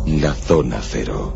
La Zona Cero.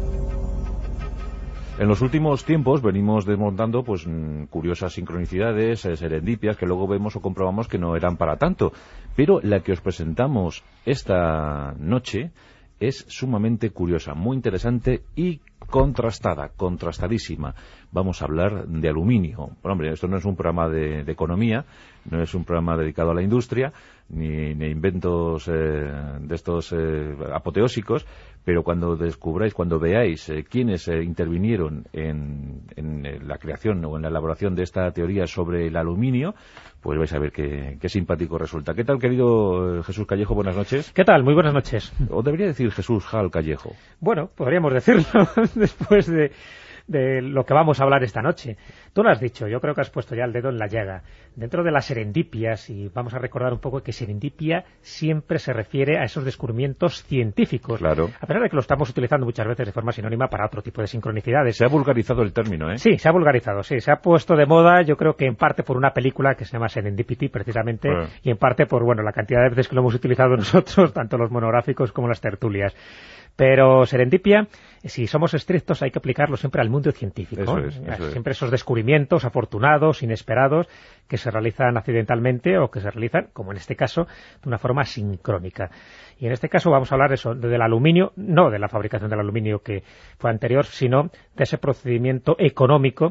En los últimos tiempos venimos desmontando curiosas sincronicidades, serendipias, que luego vemos o comprobamos que no eran para tanto. Pero la que os presentamos esta noche es sumamente curiosa, muy interesante y contrastadísima. Vamos a hablar de aluminio. Bueno, hombre, esto no es un programa de economía, no es un programa dedicado a la industria, ni inventos de estos apoteósicos, pero cuando descubráis, cuando veáis quiénes intervinieron en la creación o en la elaboración de esta teoría sobre el aluminio, pues vais a ver qué simpático resulta. ¿Qué tal, querido Jesús Callejo? Buenas noches. ¿Qué tal? Muy buenas noches. ¿O debería decir Jesús Jal Callejo? Bueno, podríamos decirlo después de lo que vamos a hablar esta noche. Tú lo has dicho, yo creo que has puesto ya el dedo en la llaga. Dentro de las serendipias, y vamos a recordar un poco que serendipia siempre se refiere a esos descubrimientos científicos. Claro. A pesar de que lo estamos utilizando muchas veces de forma sinónima para otro tipo de sincronicidades. Se ha vulgarizado el término, ¿eh? Sí, se ha vulgarizado, sí. Se ha puesto de moda, yo creo que en parte por una película que se llama Serendipity, precisamente, y en parte por, la cantidad de veces que lo hemos utilizado nosotros, tanto los monográficos como las tertulias. Pero serendipia, si somos estrictos, hay que aplicarlo siempre al mundo científico. Eso es. Siempre esos descubrimientos afortunados, inesperados, que se realizan accidentalmente o que se realizan, como en este caso, de una forma sincrónica. Y en este caso vamos a hablar del aluminio, no de la fabricación del aluminio que fue anterior, sino de ese procedimiento económico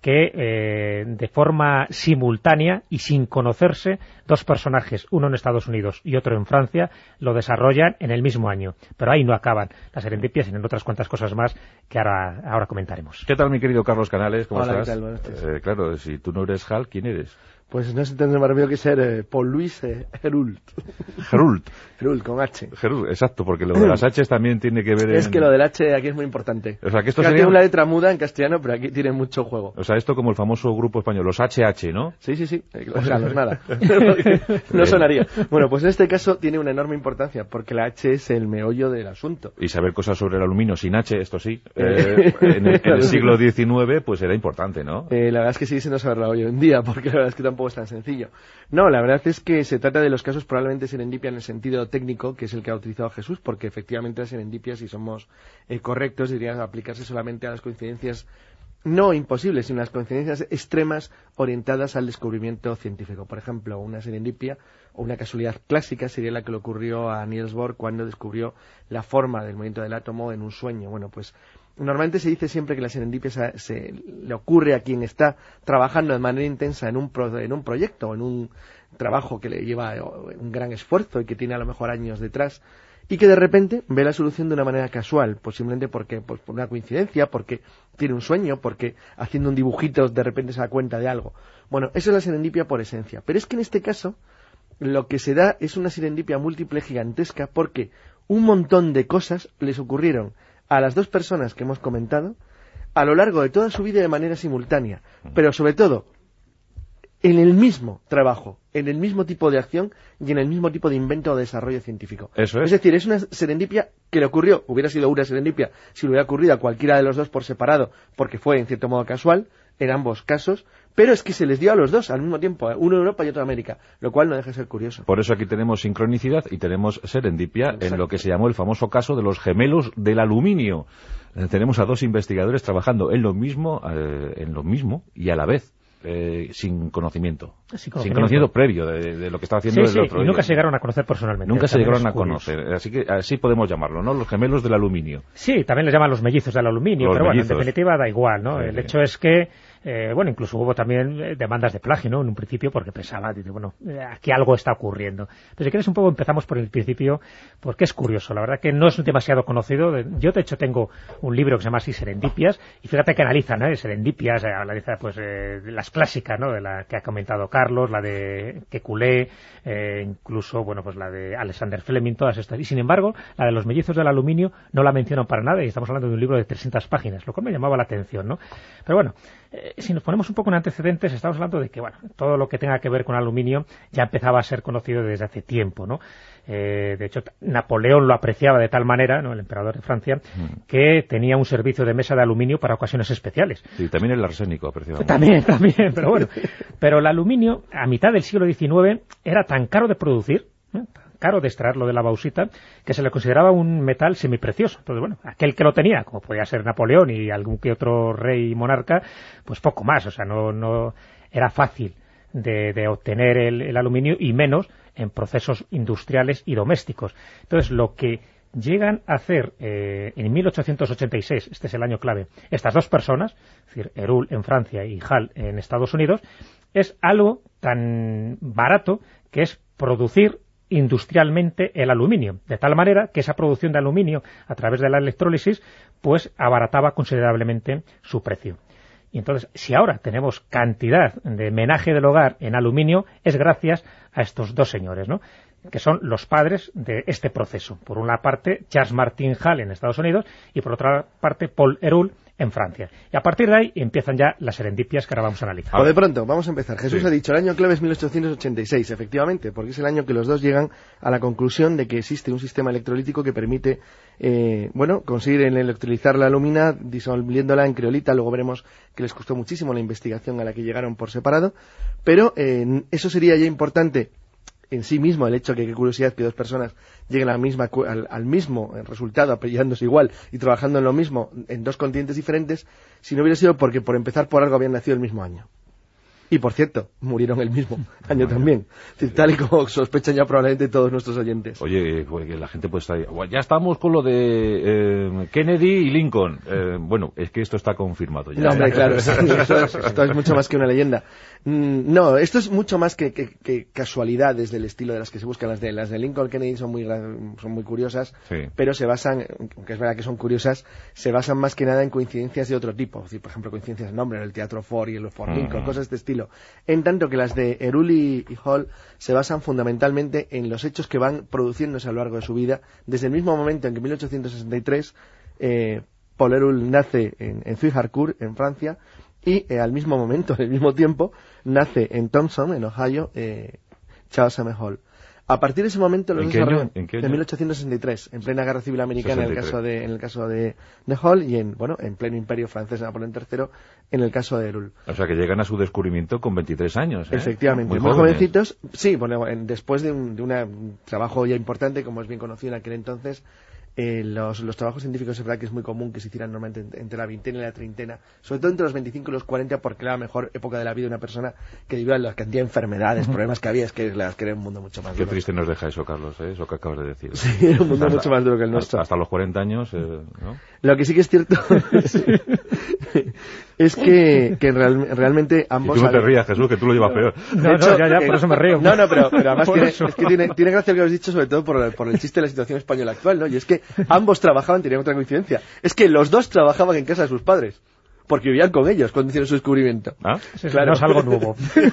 que de forma simultánea y sin conocerse, dos personajes, uno en Estados Unidos y otro en Francia, lo desarrollan en el mismo año. Pero ahí no acaban las serendipias, sino en otras cuantas cosas más que ahora comentaremos. ¿Qué tal, mi querido Carlos Canales? ¿Cómo Hola, estás? ¿qué tal? Buenas noches. Claro, si tú no eres Hal, ¿quién eres? Pues no se tendrá más remedio que ser Paul Louis Héroult. Héroult, con H. Héroult, exacto, porque lo de las H's también tiene que ver Es que lo del H aquí es muy importante. O sea, que esto sería una letra muda en castellano, pero aquí tiene mucho juego. O sea, esto como el famoso grupo español, los HH, ¿no? Sí. O sea, no es nada. No sonaría. Bueno, pues en este caso tiene una enorme importancia, porque la H es el meollo del asunto. Y saber cosas sobre el aluminio sin H, esto sí, en el siglo XIX, pues era importante, ¿no? La verdad es que sigue siendo saberlo hoy en día, porque la verdad es que tampoco es tan sencillo. No, la verdad es que se trata de los casos probablemente serendipia en el sentido técnico, que es el que ha utilizado Jesús, porque efectivamente la serendipia, si somos correctos, debería aplicarse solamente a las coincidencias no imposibles, sino las coincidencias extremas orientadas al descubrimiento científico. Por ejemplo, una serendipia o una casualidad clásica sería la que le ocurrió a Niels Bohr cuando descubrió la forma del movimiento del átomo en un sueño. Bueno, pues normalmente se dice siempre que la serendipia se le ocurre a quien está trabajando de manera intensa en un proyecto, en un trabajo que le lleva un gran esfuerzo y que tiene a lo mejor años detrás, y que de repente ve la solución de una manera casual, pues simplemente porque por una coincidencia, porque tiene un sueño, porque haciendo un dibujito de repente se da cuenta de algo. Bueno, eso es la serendipia por esencia. Pero es que en este caso lo que se da es una serendipia múltiple gigantesca, porque un montón de cosas les ocurrieron a las dos personas que hemos comentado a lo largo de toda su vida de manera simultánea, pero sobre todo en el mismo trabajo, en el mismo tipo de acción y en el mismo tipo de invento o desarrollo científico. Eso es. Es decir, es una serendipia que le ocurrió, hubiera sido una serendipia si le hubiera ocurrido a cualquiera de los dos por separado, porque fue en cierto modo casual, en ambos casos, pero es que se les dio a los dos al mismo tiempo, uno en Europa y otro en América, lo cual no deja de ser curioso. Por eso aquí tenemos sincronicidad y tenemos serendipia. Exacto. En lo que se llamó el famoso caso de los gemelos del aluminio. Tenemos a dos investigadores trabajando en lo mismo y a la vez. Sin conocimiento previo de lo que estaba haciendo el otro. Y nunca se llegaron a conocer personalmente. Nunca se llegaron a conocer, así que así podemos llamarlo, ¿no? Los gemelos del aluminio. Sí, también les llaman los mellizos del aluminio, pero bueno, en definitiva da igual, ¿no? Sí, el hecho es que incluso hubo también demandas de plagio, ¿no? En un principio, porque pensaba, aquí algo está ocurriendo. Pero si quieres un poco empezamos por el principio, porque es curioso, la verdad que no es demasiado conocido. Yo, de hecho, tengo un libro que se llama así, Serendipias, y fíjate que analizan, Serendipias, analiza las clásicas, ¿no? De la que ha comentado Carlos, la de Kekulé, incluso, la de Alexander Fleming, todas estas. Y sin embargo, la de los mellizos del aluminio no la mencionan para nada, y estamos hablando de un libro de 300 páginas, lo cual me llamaba la atención, ¿no? Pero bueno, si nos ponemos un poco en antecedentes, estamos hablando de que, todo lo que tenga que ver con aluminio ya empezaba a ser conocido desde hace tiempo, ¿no? De hecho, Napoleón lo apreciaba de tal manera, ¿no? El emperador de Francia, que tenía un servicio de mesa de aluminio para ocasiones especiales. Sí, también el arsénico apreciaba. También, pero bueno. Pero el aluminio, a mitad del siglo XIX, era tan caro de producir, caro de extraerlo de la bauxita, que se le consideraba un metal semiprecioso. Entonces, bueno, aquel que lo tenía, como podía ser Napoleón y algún que otro rey y monarca, pues poco más, o sea, no era fácil de obtener el aluminio, y menos en procesos industriales y domésticos. Entonces, lo que llegan a hacer en 1886, este es el año clave, estas dos personas, es decir, Héroult en Francia y Hall en Estados Unidos, es algo tan barato que es producir industrialmente el aluminio, de tal manera que esa producción de aluminio a través de la electrólisis pues abarataba considerablemente su precio. Y entonces, si ahora tenemos cantidad de menaje del hogar en aluminio, es gracias a estos dos señores, ¿no?, que son los padres de este proceso. Por una parte, Charles Martin Hall en Estados Unidos, y por otra parte, Paul Héroult en Francia. Y a partir de ahí empiezan ya las serendipias que ahora vamos a analizar. Pues de pronto, vamos a empezar. Jesús ha dicho, el año clave es 1886, efectivamente, porque es el año que los dos llegan a la conclusión de que existe un sistema electrolítico que permite, conseguir electrolizar la alumina disolviéndola en criolita. Luego veremos que les costó muchísimo la investigación a la que llegaron por separado, pero eso sería ya importante en sí mismo, el hecho que, qué curiosidad, que dos personas lleguen al mismo resultado, apellidándose igual y trabajando en lo mismo en dos continentes diferentes, si no hubiera sido porque, por empezar, por algo habían nacido el mismo año. Y, por cierto, murieron el mismo año también, tal y como sospechan ya probablemente todos nuestros oyentes. Oye, pues la gente puede estar... Ya estamos con lo de Kennedy y Lincoln. Bueno, es que esto está confirmado ya. No, hombre, claro, esto es mucho más que una leyenda. No, esto es mucho más que casualidades del estilo de las que se buscan. Las de Lincoln y Kennedy son muy curiosas, sí, pero se basan, aunque es verdad que son curiosas, se basan más que nada en coincidencias de otro tipo. Es decir, por ejemplo, coincidencias de nombre, en el Teatro Ford y el Ford Lincoln, cosas de este estilo. En tanto que las de Héroult y Hall se basan fundamentalmente en los hechos que van produciéndose a lo largo de su vida, desde el mismo momento en que en 1863 Paul Héroult nace en Thuy-Harcourt, en Francia, y al mismo momento, en el mismo tiempo, nace en Thompson, en Ohio, Charles M. Hall. A partir de ese momento, los desarrollan en 1863, en plena Guerra Civil Americana, 63. En el caso de Hall, y en pleno Imperio Francés de Napoleón III, en el caso de Héroult. O sea, que llegan a su descubrimiento con 23 años, ¿eh? Efectivamente, muy jovencitos. Sí, bueno, después de un trabajo ya importante, como es bien conocido en aquel entonces. Los trabajos científicos es verdad que es muy común que se hicieran normalmente entre la veintena y la treintena, sobre todo entre los 25 y los 40, porque era la mejor época de la vida de una persona, que debido a la cantidad de enfermedades, problemas que había, es que era un mundo mucho más duro. Qué triste nos deja eso, Carlos, eso que acabas de decir. Sí, era un mundo mucho más duro que el nuestro. Hasta los 40 años, ¿no? Lo que sí que es cierto es que realmente ambos... Y tú no te rías, Jesús, que tú lo llevas peor. No, por eso me río. No, pero además tiene gracia lo que has dicho, sobre todo por el chiste de la situación española actual, ¿no? Y es que ambos trabajaban, tenían otra coincidencia. Es que los dos trabajaban en casa de sus padres, porque vivían con ellos cuando hicieron su descubrimiento. ¿Ah? Claro. No es algo nuevo.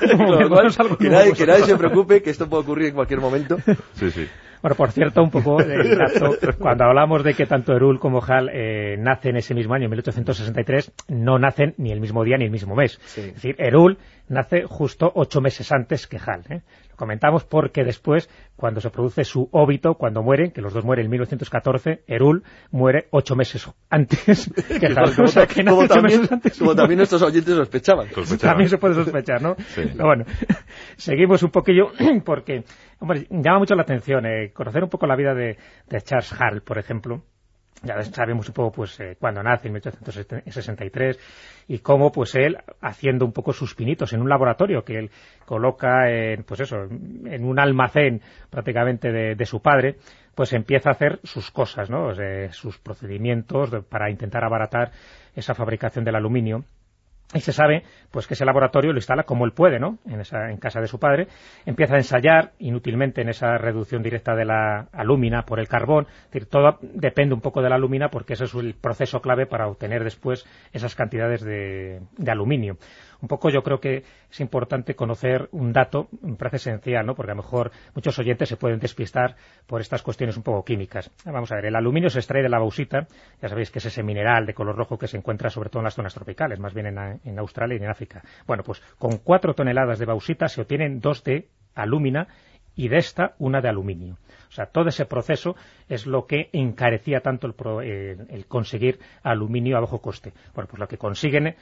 Que nadie se preocupe, que esto puede ocurrir en cualquier momento. Sí, sí. Bueno, por cierto, un poco el dato, cuando hablamos de que tanto Héroult como Hall nacen ese mismo año, en 1863, no nacen ni el mismo día ni el mismo mes. Sí. Es decir, Héroult nace justo 8 meses antes que Hall, ¿eh? Lo comentamos porque después, cuando se produce su óbito, cuando mueren, que los dos mueren en 1914, Héroult muere 8 meses antes que Hall. O sea, que como también nuestros oyentes sospechaban. También se puede sospechar, ¿no? Sí. Pero bueno, seguimos un poquillo porque, hombre, llama mucho la atención conocer un poco la vida de Charles Hall, por ejemplo. Ya sabemos un poco pues cuándo nace, en 1863, y cómo pues él, haciendo un poco sus pinitos en un laboratorio que él coloca en un almacén prácticamente de su padre, pues empieza a hacer sus cosas, ¿no? Sus procedimientos para intentar abaratar esa fabricación del aluminio. Y se sabe pues que ese laboratorio lo instala como él puede, ¿no? En casa de su padre. Empieza a ensayar inútilmente en esa reducción directa de la alúmina por el carbón. Es decir, todo depende un poco de la alúmina porque ese es el proceso clave para obtener después esas cantidades de aluminio. Un poco yo creo que es importante conocer un dato, me parece esencial, ¿no? Porque a lo mejor muchos oyentes se pueden despistar por estas cuestiones un poco químicas. Vamos a ver, el aluminio se extrae de la bauxita, ya sabéis que es ese mineral de color rojo que se encuentra sobre todo en las zonas tropicales, más bien en Australia y en África. Bueno, pues con 4 toneladas de bauxita se obtienen 2 de alúmina y de esta 1 de aluminio. O sea, todo ese proceso es lo que encarecía tanto el conseguir aluminio a bajo coste. Bueno, pues lo que consiguen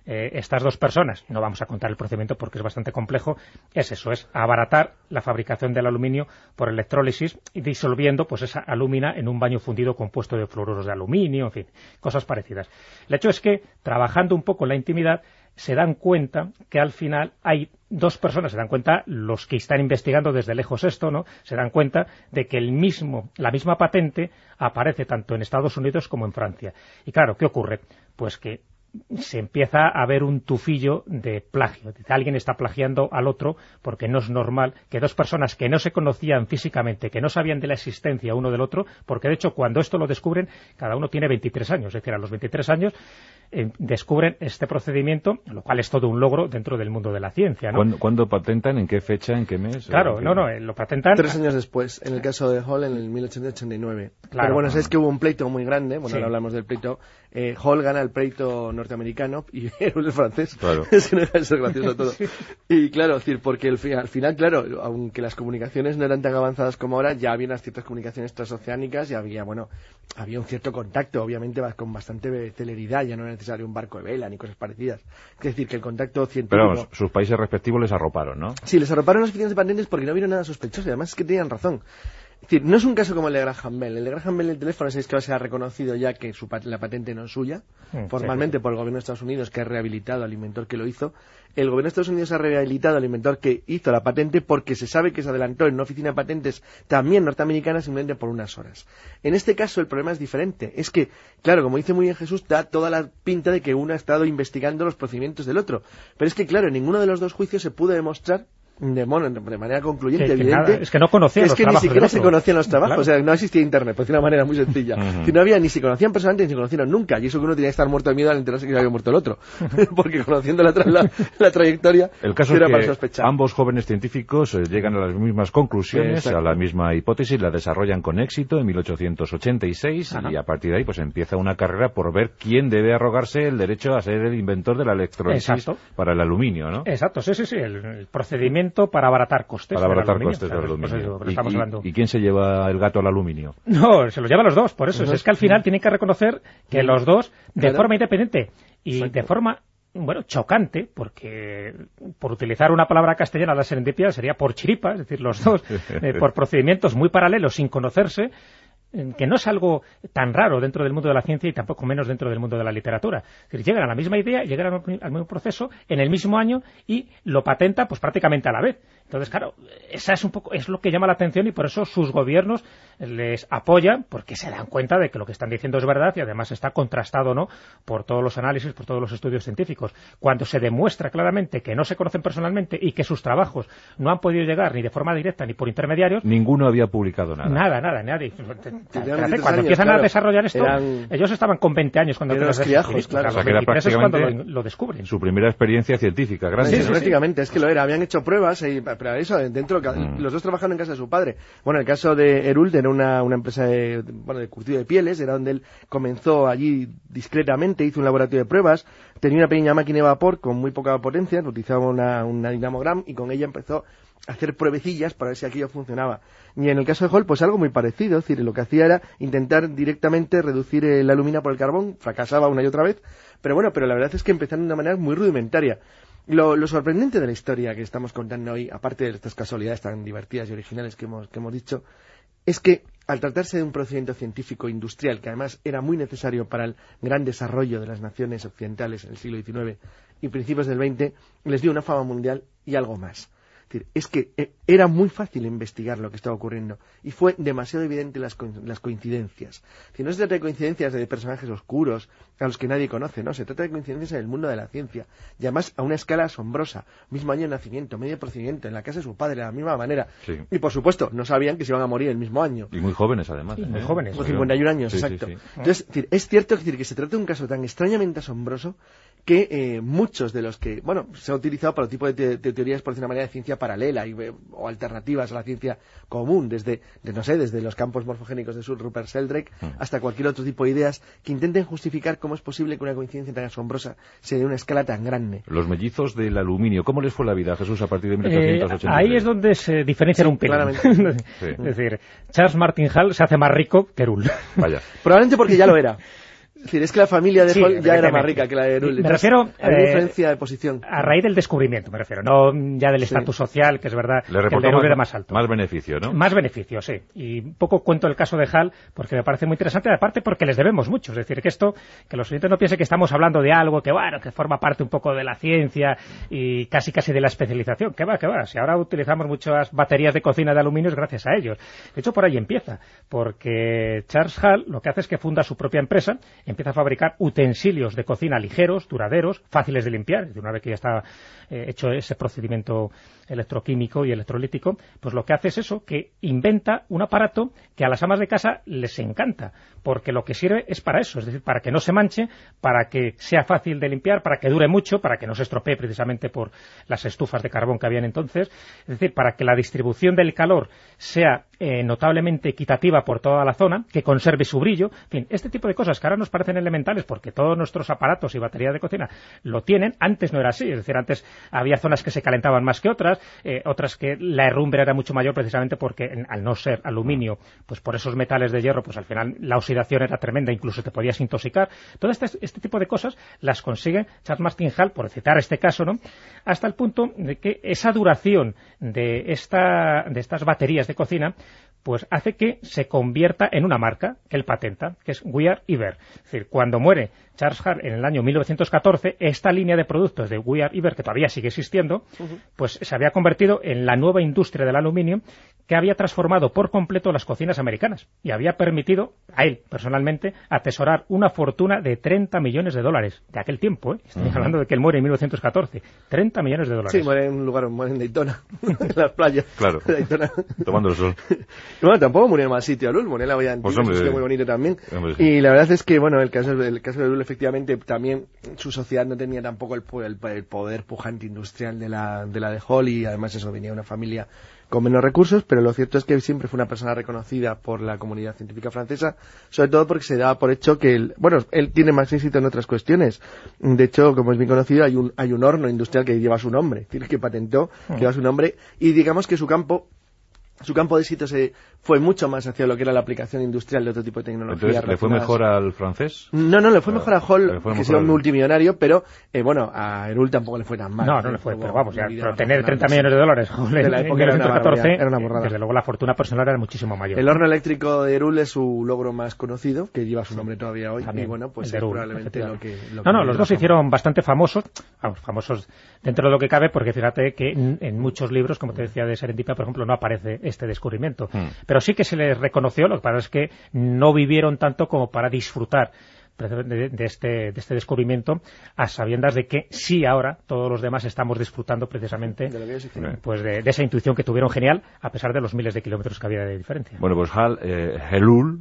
estas dos personas, no vamos a contar el procedimiento porque es bastante complejo, es eso, es abaratar la fabricación del aluminio por electrólisis y disolviendo pues esa alúmina en un baño fundido compuesto de fluoruros de aluminio, en fin, cosas parecidas. El hecho es que, trabajando un poco en la intimidad, se dan cuenta que al final hay dos personas, se dan cuenta los que están investigando desde lejos esto, ¿no? Se dan cuenta de que la misma patente aparece tanto en Estados Unidos como en Francia. Y claro, ¿qué ocurre? Pues que se empieza a ver un tufillo de plagio. Alguien está plagiando al otro porque no es normal que dos personas que no se conocían físicamente, que no sabían de la existencia uno del otro, porque de hecho cuando esto lo descubren, cada uno tiene 23 años, es decir, a los 23 años descubren este procedimiento, lo cual es todo un logro dentro del mundo de la ciencia, ¿no? ¿Cuándo patentan? ¿En qué fecha? ¿En qué mes? Claro, lo patentan 3 años después, en el caso de Hall, en el 1889. Claro. Pero bueno, sabes que hubo un pleito muy grande, bueno, Sí. ahora hablamos del pleito. Hall gana el pleito norteamericano y Heroult es francés. Claro. Es que no deja de ser gracioso todo. Sí. Y claro, es decir, porque al final, claro, aunque las comunicaciones no eran tan avanzadas como ahora, ya había unas ciertas comunicaciones transoceánicas y había un cierto contacto, obviamente con bastante celeridad, ya no era necesario un barco de vela ni cosas parecidas. Es decir, que el contacto científico... Pero vamos, sus países respectivos les arroparon, ¿no? Sí, les arroparon las oficinas de patentes porque no vieron nada sospechoso y además es que tenían razón. Es decir, no es un caso como el de Graham Bell. El de Graham Bell, el teléfono, sabéis que ahora se ha reconocido ya que la patente no es suya, formalmente por el gobierno de Estados Unidos, que ha rehabilitado al inventor que lo hizo. El gobierno de Estados Unidos ha rehabilitado al inventor que hizo la patente porque se sabe que se adelantó en una oficina de patentes también norteamericana simplemente por unas horas. En este caso el problema es diferente. Es que, claro, como dice muy bien Jesús, da toda la pinta de que uno ha estado investigando los procedimientos del otro. Pero es que, claro, en ninguno de los dos juicios se pudo demostrar de manera concluyente, evidente, nada, es que no conocían los trabajos ni siquiera del se otro. conocían los trabajos, Claro. o sea, no existía internet, pues de una manera muy sencilla. Si no había, ni se conocían personalmente ni se conocieron nunca, y eso que uno tenía que estar muerto de miedo al enterarse que se había muerto el otro, porque conociendo la trayectoria, El caso era es para que sospechar. ambos jóvenes científicos llegan a las mismas conclusiones, Exacto. a la misma hipótesis, la desarrollan con éxito en 1886 Ajá. y a partir de ahí pues empieza una carrera por ver quién debe arrogarse el derecho a ser el inventor de la electrólisis Exacto. para el aluminio, ¿no? Exacto, sí, el procedimiento para abaratar costes. Para abaratar del aluminio. costes del Claro, pues aluminio. eso, pero estamos hablando. ¿Y quién se lleva el gato al aluminio? No, se los llevan los dos, por eso. Es que al final tienen que reconocer que los dos, de Claro. forma independiente y Exacto. de forma, chocante, porque por utilizar una palabra castellana, la serendipia sería por chiripa, es decir, los dos, por procedimientos muy paralelos, sin conocerse, que no es algo tan raro dentro del mundo de la ciencia y tampoco menos dentro del mundo de la literatura. Es decir, llegan a la misma idea, llegan al mismo proceso en el mismo año y lo patenta pues prácticamente a la vez. Entonces, claro, esa es lo que llama la atención y por eso sus gobiernos les apoyan porque se dan cuenta de que lo que están diciendo es verdad y además está contrastado, ¿no?, por todos los análisis, por todos los estudios científicos. Cuando se demuestra claramente que no se conocen personalmente y que sus trabajos no han podido llegar ni de forma directa ni por intermediarios, Ninguno había publicado nada. nadie. Tenían Cuando 23 empiezan años, a desarrollar esto, eran- ellos estaban con 20 años cuando eran empiezan a criajos, descubrir. claro. A O sea, los que era 23 es cuando prácticamente lo descubren. su primera experiencia científica, grande. Sí, sí. Prácticamente, es que lo era. Habían hecho pruebas, pero eso, los dos trabajaron en casa de su padre. Bueno, el caso de Heroult era una empresa de curtido de pieles, era donde él comenzó allí discretamente, hizo un laboratorio de pruebas, tenía una pequeña máquina de vapor con muy poca potencia, utilizaba una dinamogram y con ella empezó a hacer pruebecillas para ver si aquello funcionaba. Y en el caso de Hall, pues algo muy parecido, es decir, lo que hacía era intentar directamente reducir el aluminio por el carbón, fracasaba una y otra vez, pero la verdad es que empezaron de una manera muy rudimentaria. Lo sorprendente de la historia que estamos contando hoy, aparte de estas casualidades tan divertidas y originales que hemos dicho, es que al tratarse de un procedimiento científico industrial, que además era muy necesario para el gran desarrollo de las naciones occidentales en el siglo XIX y principios del XX, les dio una fama mundial y algo más. Es que era muy fácil investigar lo que estaba ocurriendo y fue demasiado evidente las coincidencias. No se trata de coincidencias de personajes oscuros a los que nadie conoce, no, se trata de coincidencias en el mundo de la ciencia y además a una escala asombrosa. Mismo año de nacimiento, medio procedimiento, en la casa de su padre, de la misma manera. Sí. Y por supuesto, no sabían que se iban a morir el mismo año. Y muy jóvenes, además. Muy jóvenes. Con 51 años, Sí, exacto. sí, sí. Entonces, es cierto que se trata de un caso tan extrañamente asombroso que muchos de los que, se ha utilizado para otro tipo de teorías, por decir una manera, de ciencia paralela o alternativas a la ciencia común, desde los campos morfogénicos de Sir Rupert Sheldrake hasta cualquier otro tipo de ideas que intenten justificar cómo es posible que una coincidencia tan asombrosa se dé a una escala tan grande. Los mellizos del aluminio, ¿cómo les fue la vida, Jesús, a partir de 1880? Ahí es donde se diferencian un pelín. claramente. Sí. Es decir, Charles Martin Hall se hace más rico que Heroult. Vaya. Probablemente porque ya lo era. Es decir, es que la familia de Sí, Hall ya era más evidentemente. rica que la de Herul. Me refiero a diferencia de posición. a raíz del descubrimiento, me refiero, no ya del Sí. estatus social, que es verdad Le que el de reportó Herul era más alto. más beneficio, ¿no? Más beneficio, sí. Y un poco cuento el caso de Hall porque me parece muy interesante, aparte porque les debemos mucho. Es decir, que esto, que los oyentes no piensen que estamos hablando de algo que, bueno, que forma parte un poco de la ciencia y casi de la especialización. Que va. Si ahora utilizamos muchas baterías de cocina de aluminio es gracias a ellos. De hecho, por ahí empieza, porque Charles Hall lo que hace es que funda su propia empresa, empieza a fabricar utensilios de cocina ligeros, duraderos, fáciles de limpiar. De una vez que ya está hecho ese procedimiento electroquímico y electrolítico, pues lo que hace es eso, que inventa un aparato que a las amas de casa les encanta, porque lo que sirve es para eso, es decir, para que no se manche, para que sea fácil de limpiar, para que dure mucho, para que no se estropee precisamente por las estufas de carbón que habían entonces, es decir, para que la distribución del calor sea notablemente equitativa por toda la zona, que conserve su brillo, en fin, este tipo de cosas que ahora nos parecen elementales porque todos nuestros aparatos y baterías de cocina lo tienen, antes no era así, es decir, antes había zonas que se calentaban más que otras, otras que la herrumbre era mucho mayor precisamente porque al no ser aluminio, pues por esos metales de hierro, pues al final la oxidación era tremenda, incluso te podías intoxicar. Todo este tipo de cosas las consigue Charles Martin Hall, por citar este caso, ¿no?, hasta el punto de que esa duración de estas baterías de cocina pues hace que se convierta en una marca que él patenta, que es We Are Iver. Es decir, cuando muere Charles Hall en el año 1914, esta línea de productos de We Are Iver, que todavía sigue existiendo, pues se había convertido en la nueva industria del aluminio que había transformado por completo las cocinas americanas y había permitido a él, personalmente, atesorar una fortuna de $30 millones de aquel tiempo, ¿eh? Estoy hablando de que él muere en 1914. $30 millones. Sí, muere en un lugar, muere en Daytona, en las playas. Claro, de Daytona. tomando el sol. Bueno, tampoco murió en mal sitio Herul, murió en la Bahía Antigua, Pues hombre, un sitio muy bonito también. Hombre, sí. Y la verdad es que, bueno, el caso de Herul, efectivamente, también su sociedad no tenía tampoco el poder pujante industrial de la de Hall, y además eso, venía de una familia con menos recursos, pero lo cierto es que siempre fue una persona reconocida por la comunidad científica francesa, sobre todo porque se daba por hecho que él tiene más éxito en otras cuestiones. De hecho, como es bien conocido, hay un horno industrial que lleva su nombre, es decir, que patentó, que lleva su nombre, y digamos que su campo de éxito fue mucho más hacia lo que era la aplicación industrial de otro tipo de tecnología. Entonces, ¿le fue mejor al francés? No, le fue mejor a Hall, que es un multimillonario, pero bueno, a Herul tampoco le fue tan mal. No le fue, pero vamos, pero tener $30 millones de la época era 1914, era una borrada. Desde luego la fortuna personal era muchísimo mayor. El horno eléctrico de Herul es su logro más conocido, que lleva su nombre todavía hoy, también, y bueno, pues es Herul, probablemente lo que los dos se hicieron bastante famosos dentro de lo que cabe, porque fíjate que en muchos libros, como te decía, de Serendipia, por ejemplo, no aparece este descubrimiento. Pero sí que se les reconoció, lo que pasa es que no vivieron tanto como para disfrutar de este descubrimiento, a sabiendas de que sí ahora todos los demás estamos disfrutando precisamente pues de esa intuición que tuvieron genial, a pesar de los miles de kilómetros que había de diferencia. Bueno, pues Herul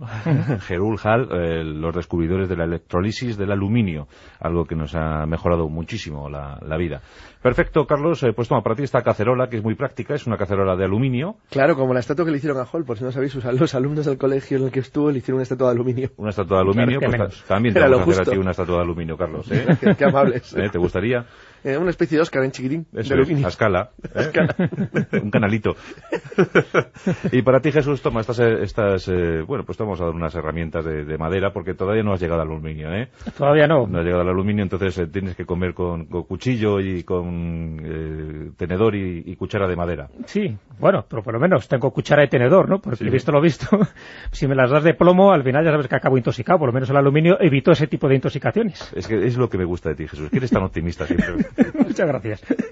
Hall, los descubridores de la electrólisis del aluminio, algo que nos ha mejorado muchísimo la vida. Perfecto, Carlos, pues toma para ti esta cacerola, que es muy práctica, es una cacerola de aluminio. Claro, como la estatua que le hicieron a Hall, por si no sabéis, los alumnos del colegio en el que estuvo le hicieron una estatua de aluminio. Una estatua de aluminio, claro, pues también te vamos a hacer a ti una estatua de aluminio, Carlos. Qué amables. ¿Te gustaría? Una especie de Oscar en chiquitín. Eso es, a escala. Un canalito. Y para ti, Jesús, toma estas bueno, pues te vamos a dar unas herramientas de madera, porque todavía no has llegado al aluminio, Todavía no. No has llegado al aluminio, entonces tienes que comer con cuchillo y con tenedor y cuchara de madera. Sí, bueno, pero por lo menos tengo cuchara y tenedor, ¿no? Porque sí. Visto lo visto, si me las das de plomo, al final ya sabes que acabo intoxicado. Por lo menos el aluminio evitó ese tipo de intoxicaciones. Es que es lo que me gusta de ti, Jesús, que eres tan optimista siempre. Muchas gracias.